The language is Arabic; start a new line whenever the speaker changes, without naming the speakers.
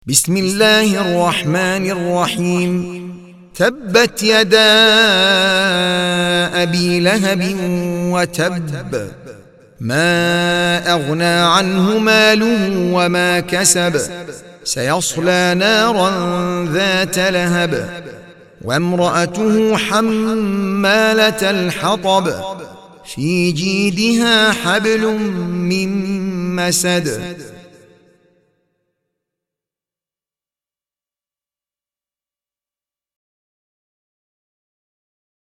بسم الله الرحمن الرحيم. تبت يدا أبي لهب وتب، ما أغنى عنه ماله وما كسب، سيصلى نارا ذات لهب، وامرأته حمالة الحطب، في جيدها حبل من مسد.